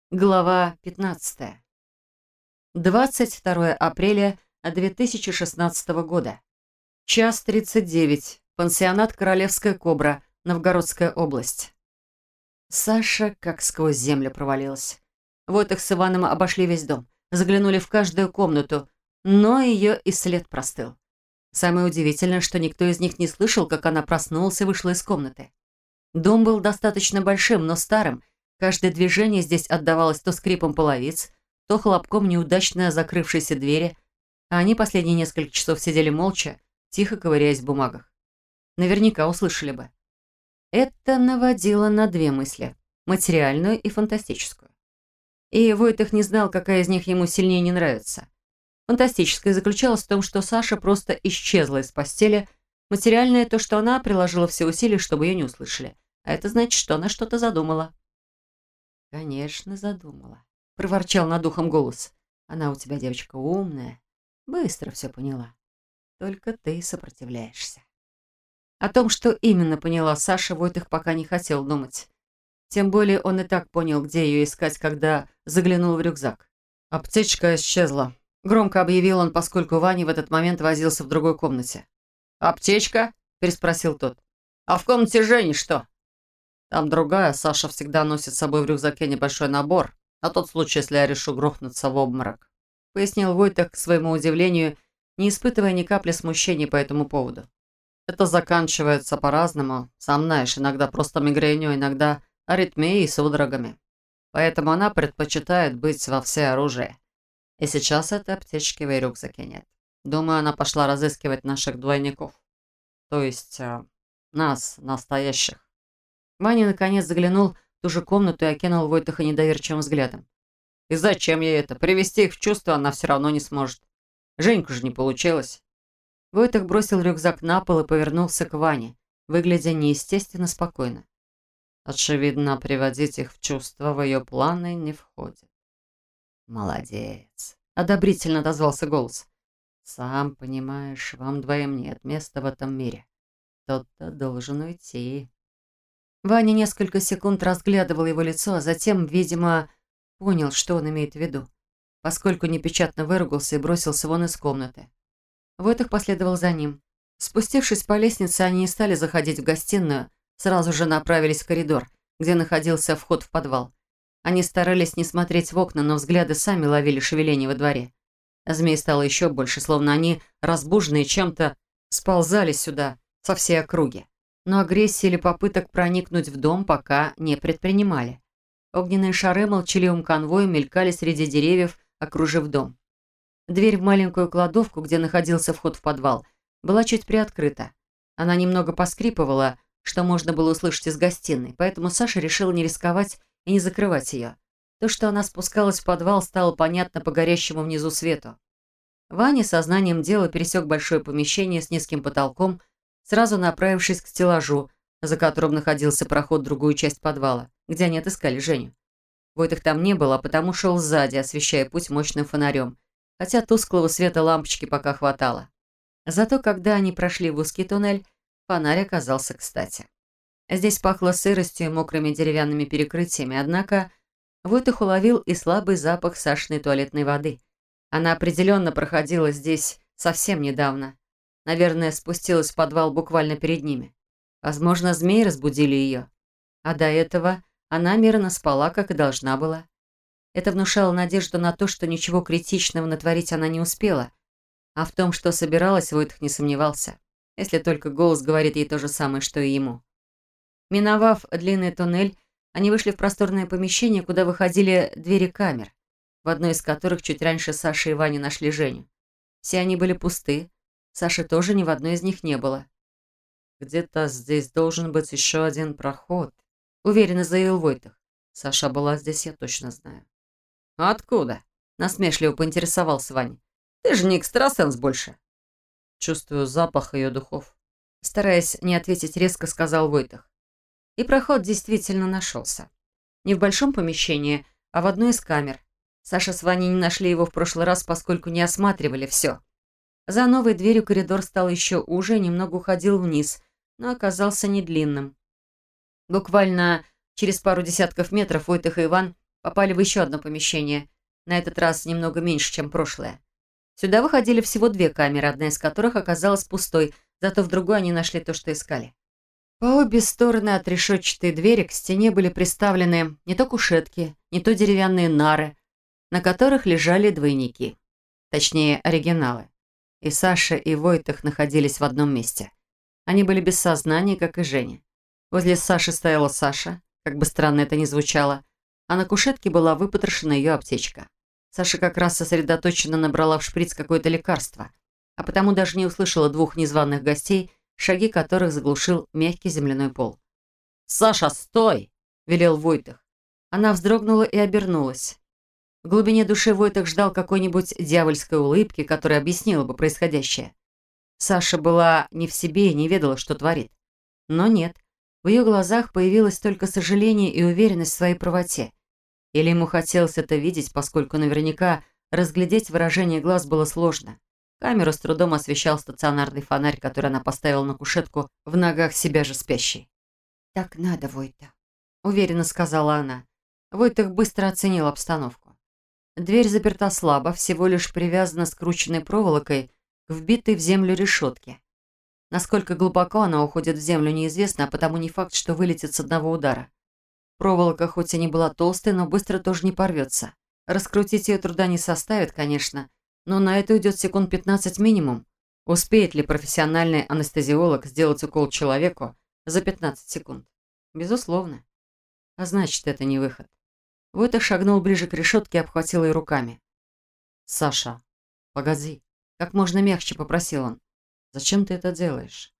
Глава 15. 22 апреля 2016 года. Час 39. Пансионат «Королевская кобра», Новгородская область. Саша как сквозь землю провалилась. Войтых с Иваном обошли весь дом, заглянули в каждую комнату, но ее и след простыл. Самое удивительное, что никто из них не слышал, как она проснулась и вышла из комнаты. Дом был достаточно большим, но старым. Каждое движение здесь отдавалось то скрипом половиц, то хлопком неудачно закрывшейся двери, а они последние несколько часов сидели молча, тихо ковыряясь в бумагах. Наверняка услышали бы. Это наводило на две мысли – материальную и фантастическую. И Войтых не знал, какая из них ему сильнее не нравится. Фантастическая заключалась в том, что Саша просто исчезла из постели, материальное – то, что она приложила все усилия, чтобы ее не услышали. А это значит, что она что-то задумала. «Конечно, задумала», — проворчал над ухом голос. «Она у тебя девочка умная, быстро все поняла. Только ты сопротивляешься». О том, что именно поняла Саша, Войтых пока не хотел думать. Тем более он и так понял, где ее искать, когда заглянул в рюкзак. «Аптечка исчезла», — громко объявил он, поскольку Ваня в этот момент возился в другой комнате. «Аптечка?» — переспросил тот. «А в комнате Жени что?» «Там другая. Саша всегда носит с собой в рюкзаке небольшой набор, на тот случай, если я решу грохнуться в обморок», — пояснил Войтах к своему удивлению, не испытывая ни капли смущения по этому поводу. «Это заканчивается по-разному. Сам знаешь, иногда просто мигренью, иногда аритмией и судорогами. Поэтому она предпочитает быть во всеоружии. И сейчас этой аптечки в ее рюкзаке нет. Думаю, она пошла разыскивать наших двойников. То есть нас, настоящих». Ваня наконец заглянул в ту же комнату и окинул Войтаха недоверчивым взглядом. «И зачем ей это? Привести их в чувство она все равно не сможет. Женьку же не получилось». Войтах бросил рюкзак на пол и повернулся к Ване, выглядя неестественно спокойно. «Очевидно, приводить их в чувство в ее планы не входит». «Молодец», — одобрительно отозвался голос. «Сам понимаешь, вам двоим нет места в этом мире. Кто-то должен уйти». Ваня несколько секунд разглядывал его лицо, а затем, видимо, понял, что он имеет в виду, поскольку непечатно выругался и бросился вон из комнаты. Войтых последовал за ним. Спустившись по лестнице, они не стали заходить в гостиную, сразу же направились в коридор, где находился вход в подвал. Они старались не смотреть в окна, но взгляды сами ловили шевеление во дворе. Змей стало еще больше, словно они, разбуженные чем-то, сползали сюда, со всей округи. Но агрессии или попыток проникнуть в дом пока не предпринимали. Огненные шары молчаливым конвоем мелькали среди деревьев, окружив дом. Дверь в маленькую кладовку, где находился вход в подвал, была чуть приоткрыта. Она немного поскрипывала, что можно было услышать из гостиной, поэтому Саша решил не рисковать и не закрывать ее. То, что она спускалась в подвал, стало понятно по горящему внизу свету. Ваня сознанием дела пересек большое помещение с низким потолком, сразу направившись к стеллажу, за которым находился проход в другую часть подвала, где они отыскали Женю. Войтых там не было, а потому шел сзади, освещая путь мощным фонарем, хотя тусклого света лампочки пока хватало. Зато, когда они прошли в узкий туннель, фонарь оказался кстати. Здесь пахло сыростью и мокрыми деревянными перекрытиями, однако Войтых уловил и слабый запах Сашиной туалетной воды. Она определенно проходила здесь совсем недавно. Наверное, спустилась в подвал буквально перед ними. Возможно, змеи разбудили ее. А до этого она мирно спала, как и должна была. Это внушало надежду на то, что ничего критичного натворить она не успела. А в том, что собиралась, Войтых не сомневался. Если только голос говорит ей то же самое, что и ему. Миновав длинный туннель, они вышли в просторное помещение, куда выходили двери камер, в одной из которых чуть раньше Саша и Ваня нашли Женю. Все они были пусты. Саши тоже ни в одной из них не было. «Где-то здесь должен быть еще один проход», — уверенно заявил Войтых. «Саша была здесь, я точно знаю». «Откуда?» — насмешливо поинтересовался Ваня. «Ты же не экстрасенс больше». «Чувствую запах ее духов», — стараясь не ответить резко, сказал Войтых. И проход действительно нашелся. Не в большом помещении, а в одной из камер. Саша с Ваней не нашли его в прошлый раз, поскольку не осматривали все. За новой дверью коридор стал еще уже, немного уходил вниз, но оказался не длинным. Буквально через пару десятков метров Войтых и Иван попали в еще одно помещение, на этот раз немного меньше, чем прошлое. Сюда выходили всего две камеры, одна из которых оказалась пустой, зато в другой они нашли то, что искали. По обе стороны от решетчатой двери к стене были приставлены не то кушетки, не то деревянные нары, на которых лежали двойники. Точнее, оригиналы. И Саша, и Войтах находились в одном месте. Они были без сознания, как и Женя. Возле Саши стояла Саша, как бы странно это ни звучало, а на кушетке была выпотрошена ее аптечка. Саша как раз сосредоточенно набрала в шприц какое-то лекарство, а потому даже не услышала двух незваных гостей, шаги которых заглушил мягкий земляной пол. «Саша, стой!» – велел Войтах. Она вздрогнула и обернулась. В глубине души Войтах ждал какой-нибудь дьявольской улыбки, которая объяснила бы происходящее. Саша была не в себе и не ведала, что творит. Но нет, в ее глазах появилось только сожаление и уверенность в своей правоте. Или ему хотелось это видеть, поскольку наверняка разглядеть выражение глаз было сложно. Камеру с трудом освещал стационарный фонарь, который она поставила на кушетку в ногах себя же спящей. «Так надо, Войтах», — уверенно сказала она. Войтах быстро оценил обстановку. Дверь заперта слабо, всего лишь привязана скрученной проволокой к вбитой в землю решетке. Насколько глубоко она уходит в землю, неизвестно, а потому не факт, что вылетит с одного удара. Проволока хоть и не была толстой, но быстро тоже не порвется. Раскрутить ее труда не составит, конечно, но на это уйдет секунд 15 минимум. Успеет ли профессиональный анестезиолог сделать укол человеку за 15 секунд? Безусловно. А значит, это не выход. Войтах шагнул ближе к решетке и обхватил ее руками. «Саша, погоди», — как можно мягче попросил он. «Зачем ты это делаешь?»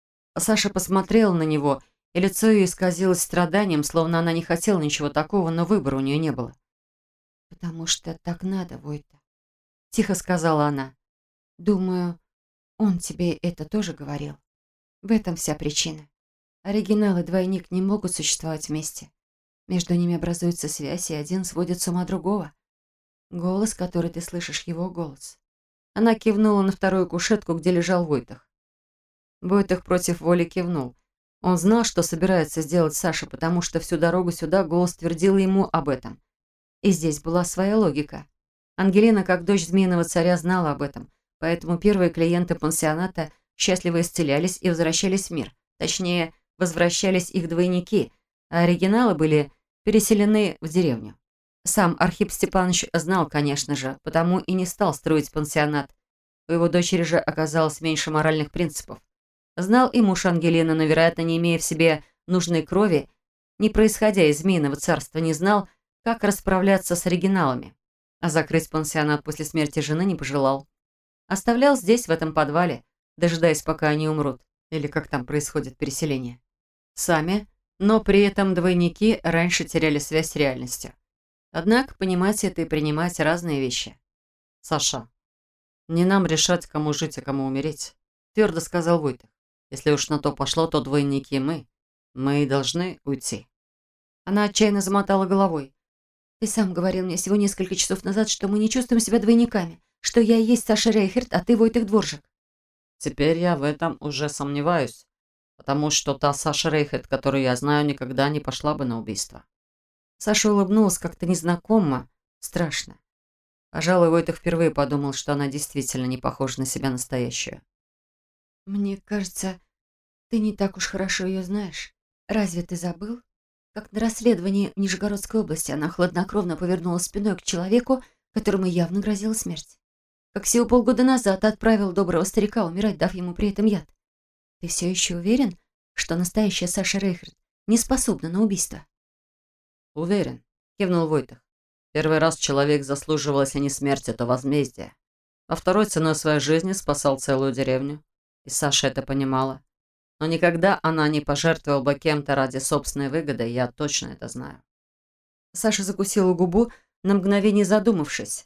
Саша посмотрела на него, и лицо ее исказилось страданием, словно она не хотела ничего такого, но выбора у нее не было. «Потому что так надо, Войтах», — тихо сказала она. «Думаю, он тебе это тоже говорил. В этом вся причина. Оригинал и двойник не могут существовать вместе. Между ними образуется связь, и один сводит с ума другого. Голос, который ты слышишь, его голос». Она кивнула на вторую кушетку, где лежал Войтах. Войтах против воли кивнул. Он знал, что собирается сделать Саша, потому что всю дорогу сюда голос твердил ему об этом. И здесь была своя логика. Ангелина, как дочь Змеиного Царя, знала об этом, поэтому первые клиенты пансионата счастливо исцелялись и возвращались в мир. Точнее, возвращались их двойники, а оригиналы были переселены в деревню. Сам Архип Степанович знал, конечно же, потому и не стал строить пансионат. У его дочери же оказалось меньше моральных принципов. Знал и муж Ангелины, но, вероятно, не имея в себе нужной крови, не происходя из Змеиного царства, не знал, как расправляться с оригиналами. А закрыть пансионат после смерти жены не пожелал. Оставлял здесь, в этом подвале, дожидаясь, пока они умрут, или как там происходит переселение. Сами, но при этом двойники раньше теряли связь с реальностью. Однако понимать это и принимать разные вещи. «Саша, не нам решать, кому жить, а кому умереть», — твердо сказал Войтах. «Если уж на то пошло, то двойники мы должны уйти». Она отчаянно замотала головой. «Ты сам говорил мне всего несколько часов назад, что мы не чувствуем себя двойниками, что я и есть Саша Рейхерт, а ты Войтах Дворжик». Теперь я в этом уже сомневаюсь, потому что та Саша Рейхерт, которую я знаю, никогда не пошла бы на убийство». Саша улыбнулась как-то незнакомо, страшно. Пожалуй, Войтах впервые подумал, что она действительно не похожа на себя настоящую. «Мне кажется, ты не так уж хорошо ее знаешь. Разве ты забыл, как на расследовании в Нижегородской области она хладнокровно повернула спиной к человеку, которому явно грозила смерть? Как всего полгода назад отправил доброго старика умирать, дав ему при этом яд. Ты все еще уверен, что настоящая Саша Рейхерт не способна на убийство?» «Уверен», — кивнул Войтах. «Первый раз человек заслуживал, если не смерти, то возмездия. А второй ценой своей жизни спасал целую деревню. И Саша это понимала. Но никогда она не пожертвовала бы кем-то ради собственной выгоды, я точно это знаю». Саша закусила губу, на мгновение задумавшись.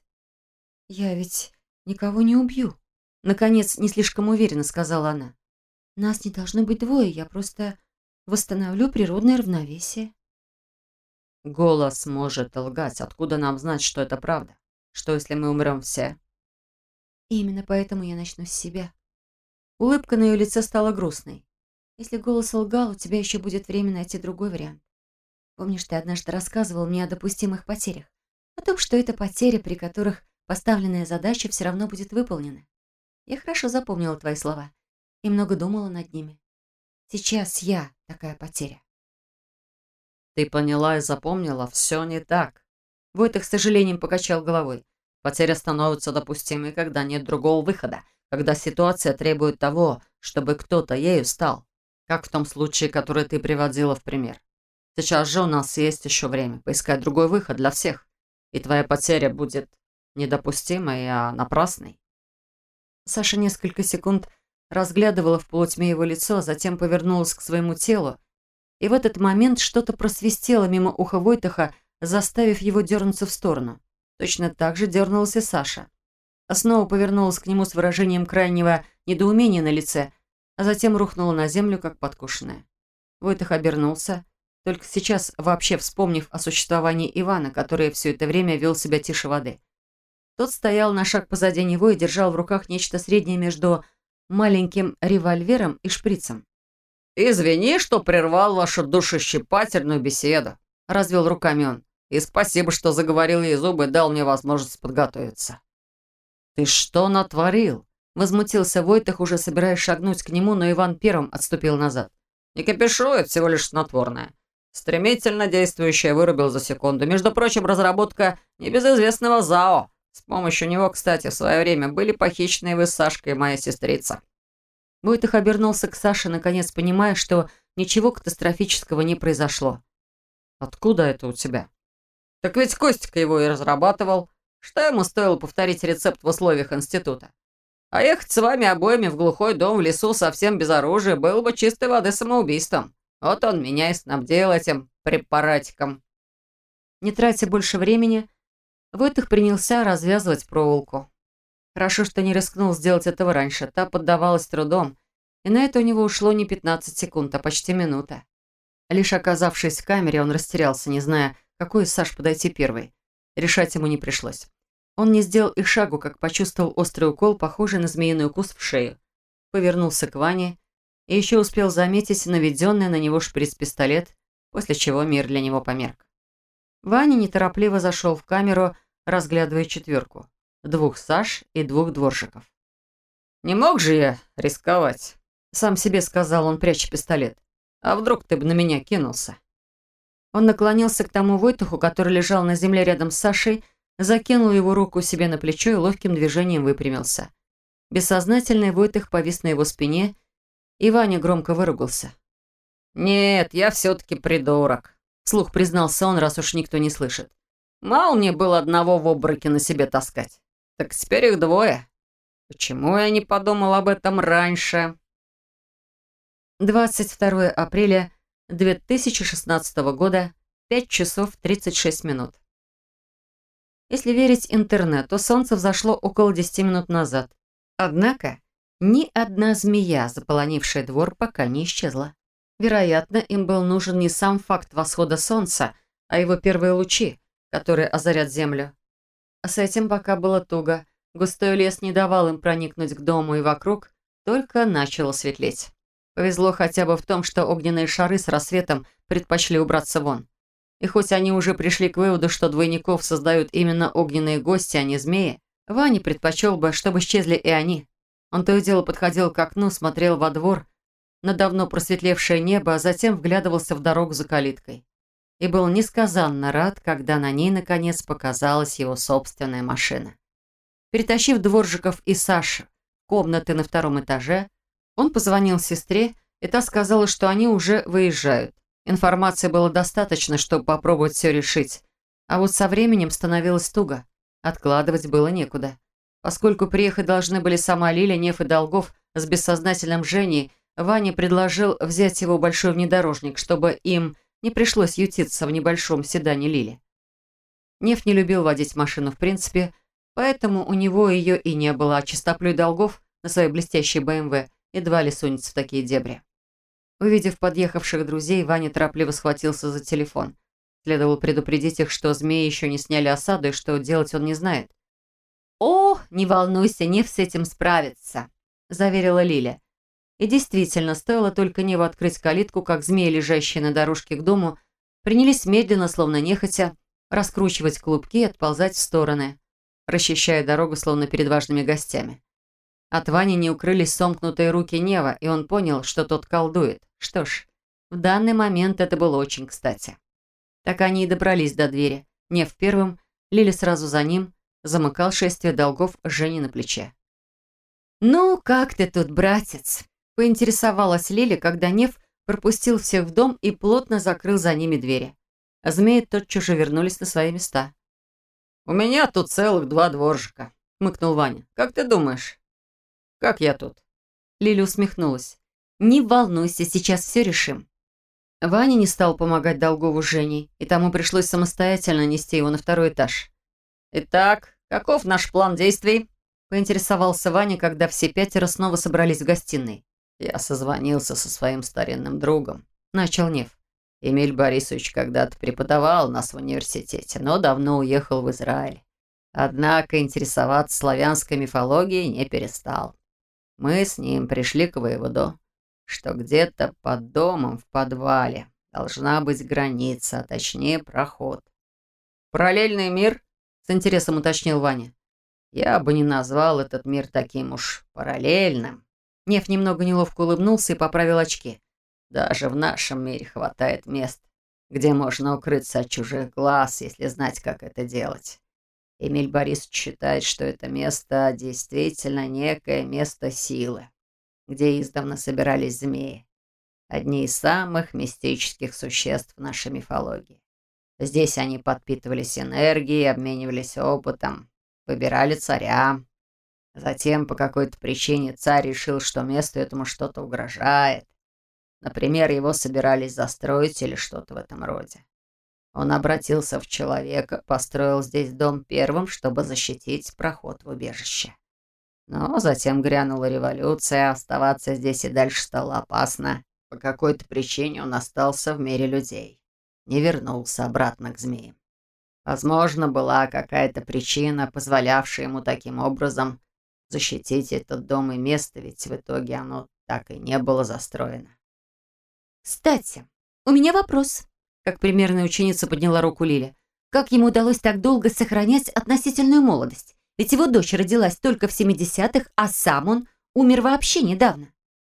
«Я ведь никого не убью», — наконец, не слишком уверенно сказала она. «Нас не должно быть двое, я просто восстановлю природное равновесие». «Голос может лгать. Откуда нам знать, что это правда? Что, если мы умрем все?» И именно поэтому я начну с себя. Улыбка на ее лице стала грустной. Если голос лгал, у тебя еще будет время найти другой вариант. Помнишь, ты однажды рассказывал мне о допустимых потерях? О том, что это потери, при которых поставленная задача все равно будет выполнена. Я хорошо запомнила твои слова и много думала над ними. Сейчас я такая потеря. Ты поняла и запомнила, все не так. Войтых с сожалением покачал головой. Потеря становится допустимой, когда нет другого выхода, когда ситуация требует того, чтобы кто-то ею стал. Как в том случае, который ты приводила в пример. Сейчас же у нас есть еще время поискать другой выход для всех, и твоя потеря будет недопустимой, а напрасной. Саша несколько секунд разглядывала в полутьме его лицо, а затем повернулась к своему телу, и в этот момент что-то просвистело мимо уха Войтаха, заставив его дернуться в сторону. Точно так же дернулась и Саша. Снова повернулась к нему с выражением крайнего недоумения на лице, а затем рухнула на землю, как подкушенная. Войтах обернулся, только сейчас вообще вспомнив о существовании Ивана, который все это время вел себя тише воды. Тот стоял на шаг позади него и держал в руках нечто среднее между маленьким револьвером и шприцем. «Извини, что прервал вашу душещипательную беседу», — развел руками он. «И спасибо, что заговорил ей зубы и дал мне возможность подготовиться». «Ты что натворил?» — возмутился Войтах, уже собираясь шагнуть к нему, но Иван первым отступил назад. «Не кипишу, это всего лишь снотворное. Стремительно действующее вырубил за секунду. Между прочим, разработка небезызвестного ЗАО. С помощью него, кстати, в свое время были похищены вы с Сашкой и моя сестрица». Войтах обернулся к Саше, наконец понимая, что ничего катастрофического не произошло. «Откуда это у тебя?» «Так ведь Костик его и разрабатывал. Что ему стоило повторить рецепт в условиях института? А ехать с вами обоими в глухой дом в лесу совсем без оружия было бы чистой воды самоубийством. Вот он меня и снабдил этим препаратиком». Не тратя больше времени, Войтах принялся развязывать проволоку. Хорошо, что не рискнул сделать этого раньше. Та поддавалась трудом, и на это у него ушло не 15 секунд, а почти минута. Лишь оказавшись в камере, он растерялся, не зная, какой из Саш подойти первой. Решать ему не пришлось. Он не сделал и шагу, как почувствовал острый укол, похожий на змеиный укус в шею. Повернулся к Ване и еще успел заметить наведенный на него шприц-пистолет, после чего мир для него померк. Ваня неторопливо зашел в камеру, разглядывая четверку. 2 Саш и 2 дворжиков. «Не мог же я рисковать?» Сам себе сказал он, пряча пистолет. «А вдруг ты бы на меня кинулся?» Он наклонился к тому Войтаху, который лежал на земле рядом с Сашей, закинул его руку себе на плечо и ловким движением выпрямился. Бессознательный Войтах повис на его спине, и Ваня громко выругался. «Нет, я все-таки придурок», — вслух признался он, раз уж никто не слышит. «Мало мне было одного в обмороке на себе таскать. Так теперь их 2. Почему я не подумал об этом раньше?» 22 апреля 2016 года, 5 часов 36 минут. Если верить интернету, солнце взошло около 10 минут назад. Однако ни одна змея, заполонившая двор, пока не исчезла. Вероятно, им был нужен не сам факт восхода солнца, а его первые лучи, которые озарят землю. А с этим пока было туго. Густой лес не давал им проникнуть к дому, и вокруг только начало светлеть. Повезло хотя бы в том, что огненные шары с рассветом предпочли убраться вон. И хоть они уже пришли к выводу, что двойников создают именно огненные гости, а не змеи, Ваня предпочел бы, чтобы исчезли и они. Он то и дело подходил к окну, смотрел во двор, на давно просветлевшее небо, а затем вглядывался в дорогу за калиткой. И был несказанно рад, когда на ней, наконец, показалась его собственная машина. Перетащив дворжиков и Саши в комнаты на 2-м этаже, он позвонил сестре, и та сказала, что они уже выезжают. Информации было достаточно, чтобы попробовать все решить. А вот со временем становилось туго. Откладывать было некуда. Поскольку приехать должны были сама Лиля, Нев и Долгов с бессознательным Женей, Ваня предложил взять его большой внедорожник, чтобы им не пришлось ютиться в небольшом седане Лили. Нев не любил водить машину в принципе, поэтому у него ее и не было, а чистоплюй Долгов на своей блестящей БМВ едва ли сунется в такие дебри. Увидев подъехавших друзей, Ваня торопливо схватился за телефон. Следовало предупредить их, что змеи еще не сняли осаду и что делать он не знает. «О, не волнуйся, Нев с этим справится», — заверила Лиля. И действительно, стоило только Неву открыть калитку, как змеи, лежащие на дорожке к дому, Принялись медленно, словно нехотя, раскручивать клубки и отползать в стороны, расчищая дорогу, словно перед важными гостями. От Вани не укрылись сомкнутые руки Нева, и он понял, что тот колдует. Что ж, в данный момент это было очень кстати. Так они и добрались до двери. Нев первым, Лили сразу за ним, замыкал шествие долгов Жени на плече. «Ну, как ты тут, братец?» – поинтересовалась Лили, когда Нев пропустил всех в дом и плотно закрыл за ними двери. А змеи тотчас же вернулись на свои места. «У меня тут целых 2 дворжика», — хмыкнул Ваня. «Как ты думаешь? Как я тут?» Лили усмехнулась. «Не волнуйся, сейчас все решим». Ваня не стал помогать Долгову с Женей, и тому пришлось самостоятельно нести его на 2-й этаж. «Итак, каков наш план действий?» — поинтересовался Ваня, когда все 5 снова собрались в гостиной. «Я созвонился со своим старинным другом», — начал Нев. Эмиль Борисович когда-то преподавал у нас в университете, но давно уехал в Израиль. Однако интересоваться славянской мифологией не перестал. Мы с ним пришли к выводу, что где-то под домом в подвале должна быть граница, а точнее проход. «Параллельный мир?» — с интересом уточнил Ваня. Я бы не назвал этот мир таким уж параллельным. Нев немного неловко улыбнулся и поправил очки. Даже в нашем мире хватает мест, где можно укрыться от чужих глаз, если знать, как это делать. Эмиль Борисович считает, что это место действительно некое место силы, где издавна собирались змеи. Одни из самых мистических существ в нашей мифологии. Здесь они подпитывались энергией, обменивались опытом, выбирали царя. Затем по какой-то причине царь решил, что месту этому что-то угрожает. Например, его собирались застроить или что-то в этом роде. Он обратился в человека, построил здесь дом первым, чтобы защитить проход в убежище. Но затем грянула революция, оставаться здесь и дальше стало опасно. По какой-то причине он остался в мире людей. Не вернулся обратно к змеям. Возможно, была какая-то причина, позволявшая ему таким образом защитить этот дом и место, ведь в итоге оно так и не было застроено. «Кстати, у меня вопрос», — как примерная ученица подняла руку Лили. «Как ему удалось так долго сохранять относительную молодость? Ведь его дочь родилась только в 70-х, а сам он умер вообще недавно».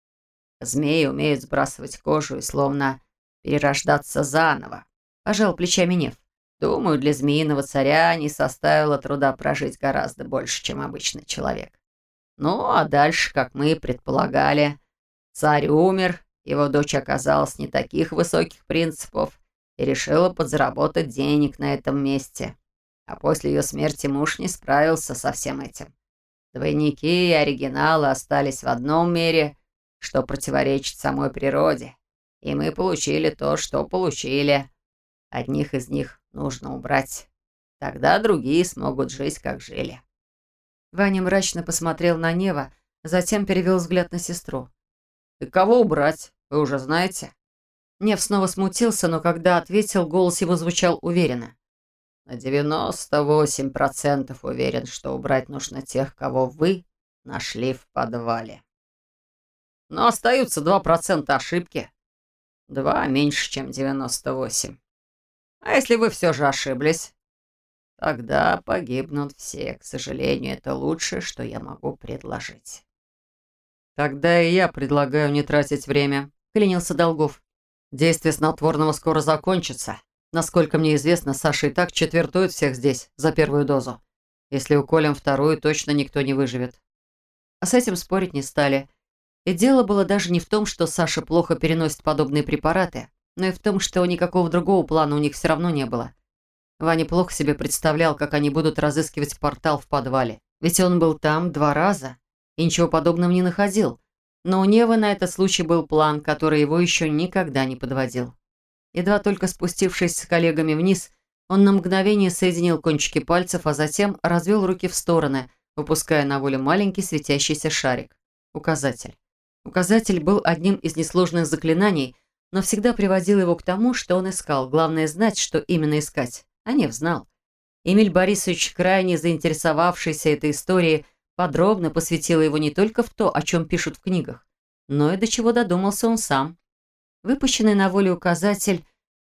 «Змеи умеют сбрасывать кожу и словно перерождаться заново», — пожал плечами Нев. «Думаю, для змеиного царя не составило труда прожить гораздо больше, чем обычный человек. Ну, а дальше, как мы и предполагали, царь умер. Его дочь оказалась не таких высоких принципов и решила подзаработать денег на этом месте. А после ее смерти муж не справился со всем этим. Двойники и оригиналы остались в одном мире, что противоречит самой природе. И мы получили то, что получили. Одних из них нужно убрать. Тогда другие смогут жить, как жили». Ваня мрачно посмотрел на Нева, затем перевел взгляд на сестру. «И кого убрать? Вы уже знаете?» Нев снова смутился, но когда ответил, голос его звучал уверенно. «На 98% уверен, что убрать нужно тех, кого вы нашли в подвале. Но остаются 2% ошибки. 2 меньше, чем 98. А если вы все же ошиблись? Тогда погибнут все. К сожалению, это лучшее, что я могу предложить». «Тогда и я предлагаю не тратить время», — клянился Долгов. «Действие снотворного скоро закончится. Насколько мне известно, Саша и так четвертует всех здесь за первую дозу. Если уколем вторую, точно никто не выживет». А с этим спорить не стали. И дело было даже не в том, что Саша плохо переносит подобные препараты, но и в том, что никакого другого плана у них все равно не было. Ваня плохо себе представлял, как они будут разыскивать портал в подвале. Ведь он был там 2 раза и ничего подобного не находил. Но у Нева на этот случай был план, который его еще никогда не подводил. Едва только спустившись с коллегами вниз, он на мгновение соединил кончики пальцев, а затем развел руки в стороны, выпуская на волю маленький светящийся шарик. Указатель. Указатель был одним из несложных заклинаний, но всегда приводил его к тому, что он искал. Главное знать, что именно искать. А Нев знал. Эмиль Борисович, крайне заинтересовавшийся этой историей, подробно посвятил его не только в то, о чем пишут в книгах, но и до чего додумался он сам. Выпущенный на волю указатель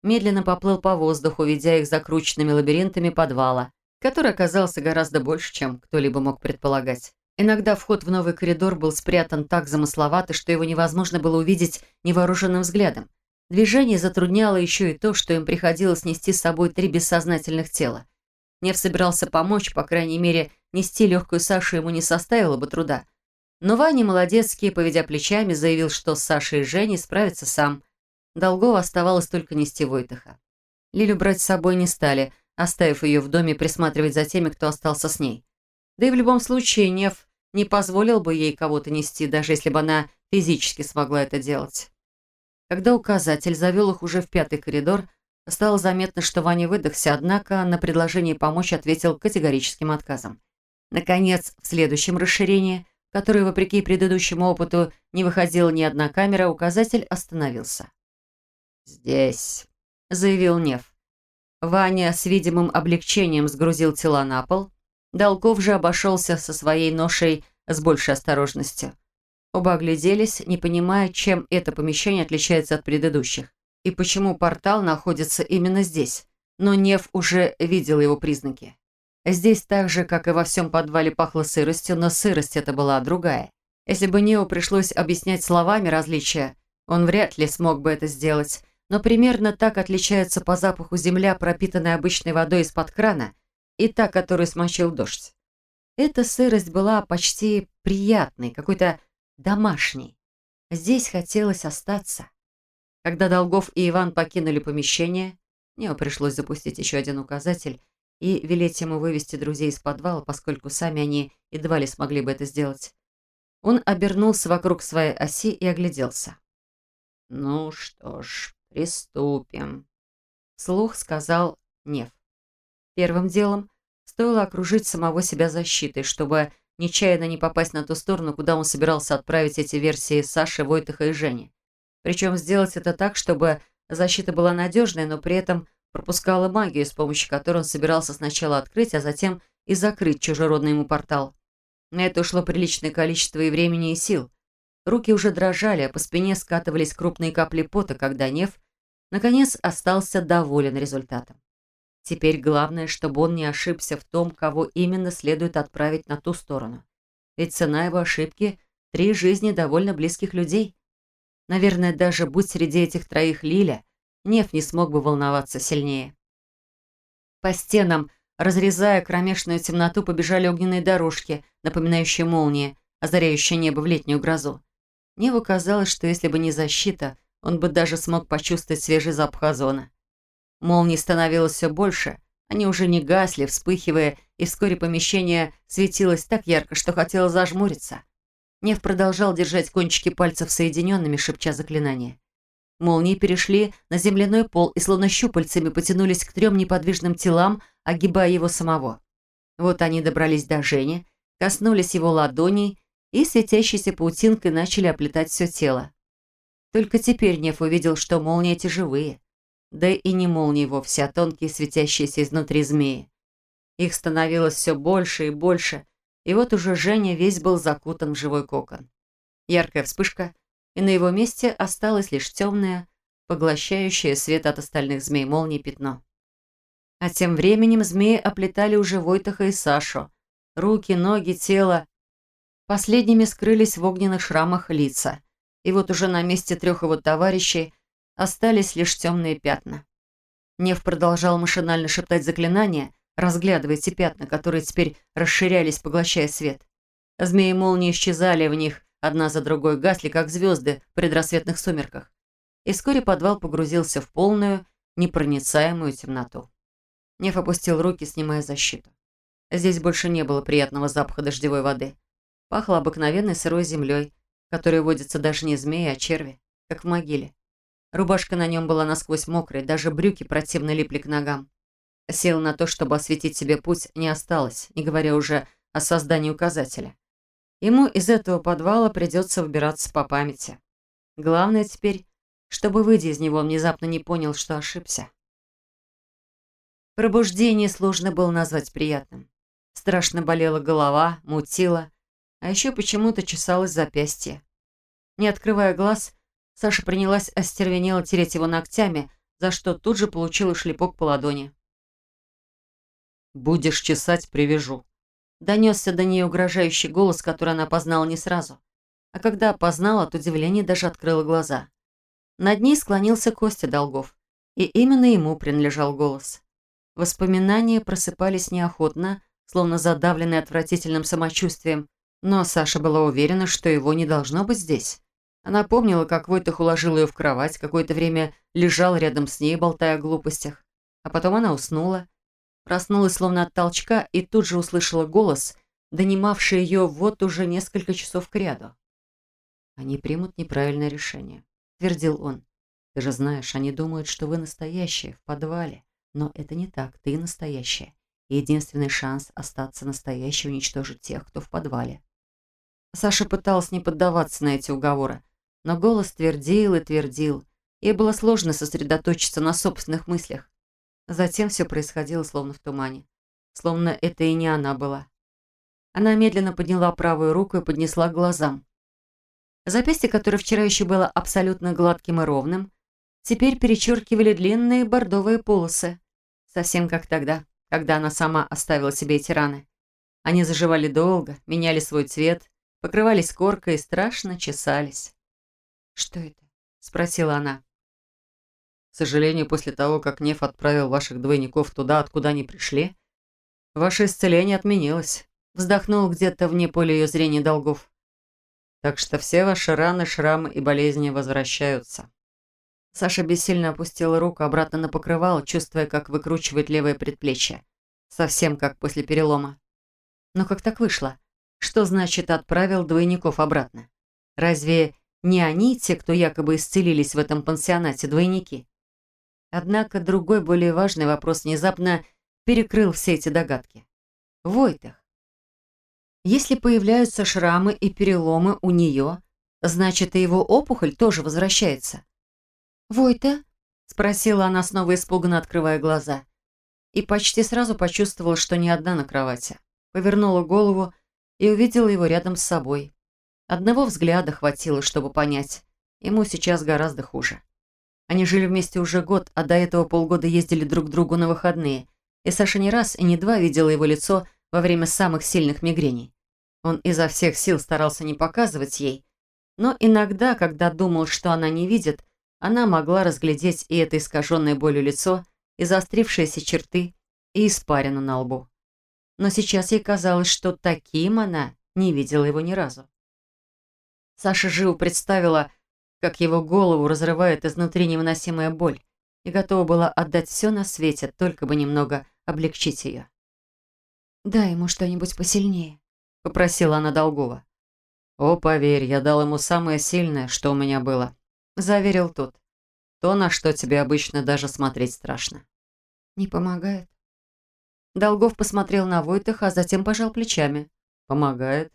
медленно поплыл по воздуху, ведя их закрученными лабиринтами подвала, который оказался гораздо больше, чем кто-либо мог предполагать. Иногда вход в новый коридор был спрятан так замысловато, что его невозможно было увидеть невооруженным взглядом. Движение затрудняло еще и то, что им приходилось нести с собой 3 бессознательных тела. Нев собирался помочь, по крайней мере, нести легкую Сашу ему не составило бы труда. Но Ваня Молодецкий, поведя плечами, заявил, что с Сашей и Женей справится сам. Долгову оставалось только нести Войтыха. Лилю брать с собой не стали, оставив ее в доме присматривать за теми, кто остался с ней. Да и в любом случае Нев не позволил бы ей кого-то нести, даже если бы она физически смогла это делать. Когда указатель завел их уже в 5-й коридор, стало заметно, что Ваня выдохся, однако на предложение помочь ответил категорическим отказом. Наконец, в следующем расширении, в которое, вопреки предыдущему опыту, не выходила ни одна камера, указатель остановился. «Здесь», — заявил Нев. Ваня с видимым облегчением сгрузил тела на пол. Долгов же обошелся со своей ношей с большей осторожностью. Оба огляделись, не понимая, чем это помещение отличается от предыдущих, и почему портал находится именно здесь. Но Нев уже видел его признаки. Здесь так же, как и во всем подвале, пахло сыростью, но сырость эта была другая. Если бы Нео пришлось объяснять словами различия, он вряд ли смог бы это сделать, но примерно так отличается по запаху земля, пропитанная обычной водой из-под крана, и та, которую смочил дождь. Эта сырость была почти приятной, какой-то домашней. Здесь хотелось остаться. Когда Долгов и Иван покинули помещение, Нео пришлось запустить еще один указатель и велеть ему вывести друзей из подвала, поскольку сами они едва ли смогли бы это сделать. Он обернулся вокруг своей оси и огляделся. «Ну что ж, приступим», — вслух сказал Нев. Первым делом стоило окружить самого себя защитой, чтобы нечаянно не попасть на ту сторону, куда он собирался отправить эти версии Саши, Войтыха и Жени. Причем сделать это так, чтобы защита была надежной, но при этом пропускала магию, с помощью которой он собирался сначала открыть, а затем и закрыть чужеродный ему портал. На это ушло приличное количество и времени, и сил. Руки уже дрожали, а по спине скатывались крупные капли пота, когда Нев, наконец, остался доволен результатом. Теперь главное, чтобы он не ошибся в том, кого именно следует отправить на ту сторону. Ведь цена его ошибки — 3 жизни довольно близких людей. Наверное, даже будь среди этих 3 Лиля, Нев не смог бы волноваться сильнее. По стенам, разрезая кромешную темноту, побежали огненные дорожки, напоминающие молнии, озаряющие небо в летнюю грозу. Неву казалось, что если бы не защита, он бы даже смог почувствовать свежий запах озона. Молний становилось все больше, они уже не гасли, вспыхивая, и вскоре помещение светилось так ярко, что хотелось зажмуриться. Нев продолжал держать кончики пальцев соединенными, шепча заклинания. Молнии перешли на земляной пол и словно щупальцами потянулись к 3 неподвижным телам, огибая его самого. Вот они добрались до Жени, коснулись его ладоней и светящейся паутинкой начали оплетать все тело. Только теперь Нев увидел, что молнии эти живые. Да и не молнии вовсе, а тонкие светящиеся изнутри змеи. Их становилось все больше и больше, и вот уже Женя весь был закутан в живой кокон. Яркая вспышка, и на его месте осталось лишь темное, поглощающее свет от остальных змей молнии пятно. А тем временем змеи оплетали уже Войтыха и Сашу. Руки, ноги, тело. Последними скрылись в огненных шрамах лица. И вот уже на месте 3 его товарищей остались лишь темные пятна. Нев продолжал машинально шептать заклинания, разглядывая эти пятна, которые теперь расширялись, поглощая свет. Змеи-молнии исчезали в них, одна за другой гасли, как звезды в предрассветных сумерках. И вскоре подвал погрузился в полную, непроницаемую темноту. Нев опустил руки, снимая защиту. Здесь больше не было приятного запаха дождевой воды. Пахло обыкновенной сырой землей, в которой водятся даже не змеи, а черви, как в могиле. Рубашка на нем была насквозь мокрой, даже брюки противно липли к ногам. Сил на то, чтобы осветить себе путь, не осталось, не говоря уже о создании указателя. Ему из этого подвала придется выбираться по памяти. Главное теперь, чтобы, выйдя из него, он внезапно не понял, что ошибся. Пробуждение сложно было назвать приятным. Страшно болела голова, мутила, а еще почему-то чесалось запястье. Не открывая глаз, Саша принялась остервенело тереть его ногтями, за что тут же получила шлепок по ладони. «Будешь чесать, привяжу». Донесся до нее угрожающий голос, который она опознала не сразу. А когда опознала, от удивления даже открыла глаза. Над ней склонился Костя Долгов, и именно ему принадлежал голос. Воспоминания просыпались неохотно, словно задавленные отвратительным самочувствием, но Саша была уверена, что его не должно быть здесь. Она помнила, как Войтах уложил ее в кровать, какое-то время лежал рядом с ней, болтая о глупостях. А потом она уснула, проснулась словно от толчка и тут же услышала голос, донимавший ее вот уже несколько часов кряду. «Они примут неправильное решение», — твердил он. «Ты же знаешь, они думают, что вы настоящие, в подвале. Но это не так, ты настоящая. И единственный шанс остаться настоящей — уничтожить тех, кто в подвале». Саша пыталась не поддаваться на эти уговоры, но голос твердил и твердил. Ей было сложно сосредоточиться на собственных мыслях. Затем все происходило словно в тумане. Словно это и не она была. Она медленно подняла правую руку и поднесла к глазам. Запястье, которое вчера еще было абсолютно гладким и ровным, теперь перечеркивали длинные бордовые полосы. Совсем как тогда, когда она сама оставила себе эти раны. Они заживали долго, меняли свой цвет, покрывались коркой и страшно чесались. «Что это?» — спросила она. К сожалению, после того, как Неф отправил ваших двойников туда, откуда они пришли, ваше исцеление отменилось. Вздохнул где-то вне поля ее зрения Долгов. Так что все ваши раны, шрамы и болезни возвращаются. Саша бессильно опустила руку обратно на покрывало, чувствуя, как выкручивает левое предплечье. Совсем как после перелома. Но как так вышло? Что значит отправил двойников обратно? Разве не они те, кто якобы исцелились в этом пансионате, двойники? Однако другой, более важный вопрос внезапно перекрыл все эти догадки. Войтах. Если появляются шрамы и переломы у нее, значит, и его опухоль тоже возвращается. «Войта?» — спросила она, снова испуганно открывая глаза. И почти сразу почувствовала, что не одна на кровати. Повернула голову и увидела его рядом с собой. Одного взгляда хватило, чтобы понять. Ему сейчас гораздо хуже. Они жили вместе уже год, а до этого полгода ездили друг к другу на выходные. И Саша не раз и не два видела его лицо во время самых сильных мигрений. Он изо всех сил старался не показывать ей. Но иногда, когда думал, что она не видит, она могла разглядеть и это искаженное болью лицо, и заострившиеся черты, и испарину на лбу. Но сейчас ей казалось, что таким она не видела его ни разу. Саша живо представила, как его голову разрывает изнутри невыносимая боль, и готова была отдать все на свете, только бы немного облегчить ее. «Дай ему что-нибудь посильнее», — попросила она Долгова. «О, поверь, я дал ему самое сильное, что у меня было», — заверил тот. «То, на что тебе обычно даже смотреть страшно». «Не помогает?» Долгов посмотрел на Войтаха, а затем пожал плечами. «Помогает».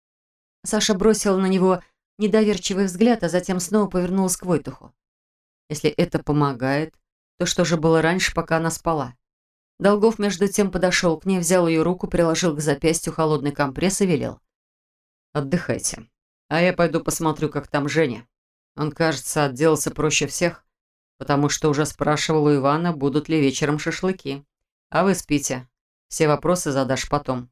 Саша бросила на него недоверчивый взгляд, а затем снова повернулась к Войтуху. Если это помогает, то что же было раньше, пока она спала? Долгов между тем подошел к ней, взял ее руку, приложил к запястью холодный компресс и велел. «Отдыхайте. А я пойду посмотрю, как там Женя. Он, кажется, отделался проще всех, потому что уже спрашивал у Ивана, будут ли вечером шашлыки. А вы спите. Все вопросы задашь потом».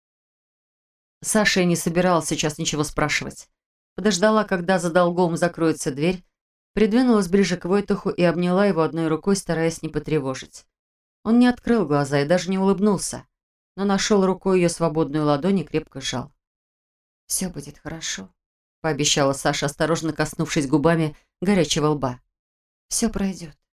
Саша и не собиралась сейчас ничего спрашивать. Подождала, когда за Долговым закроется дверь, придвинулась ближе к Войтуху и обняла его одной рукой, стараясь не потревожить. Он не открыл глаза и даже не улыбнулся, но нашел рукой ее свободную ладонь и крепко сжал. «Все будет хорошо», — пообещала Саша, осторожно коснувшись губами горячего лба. «Все пройдет».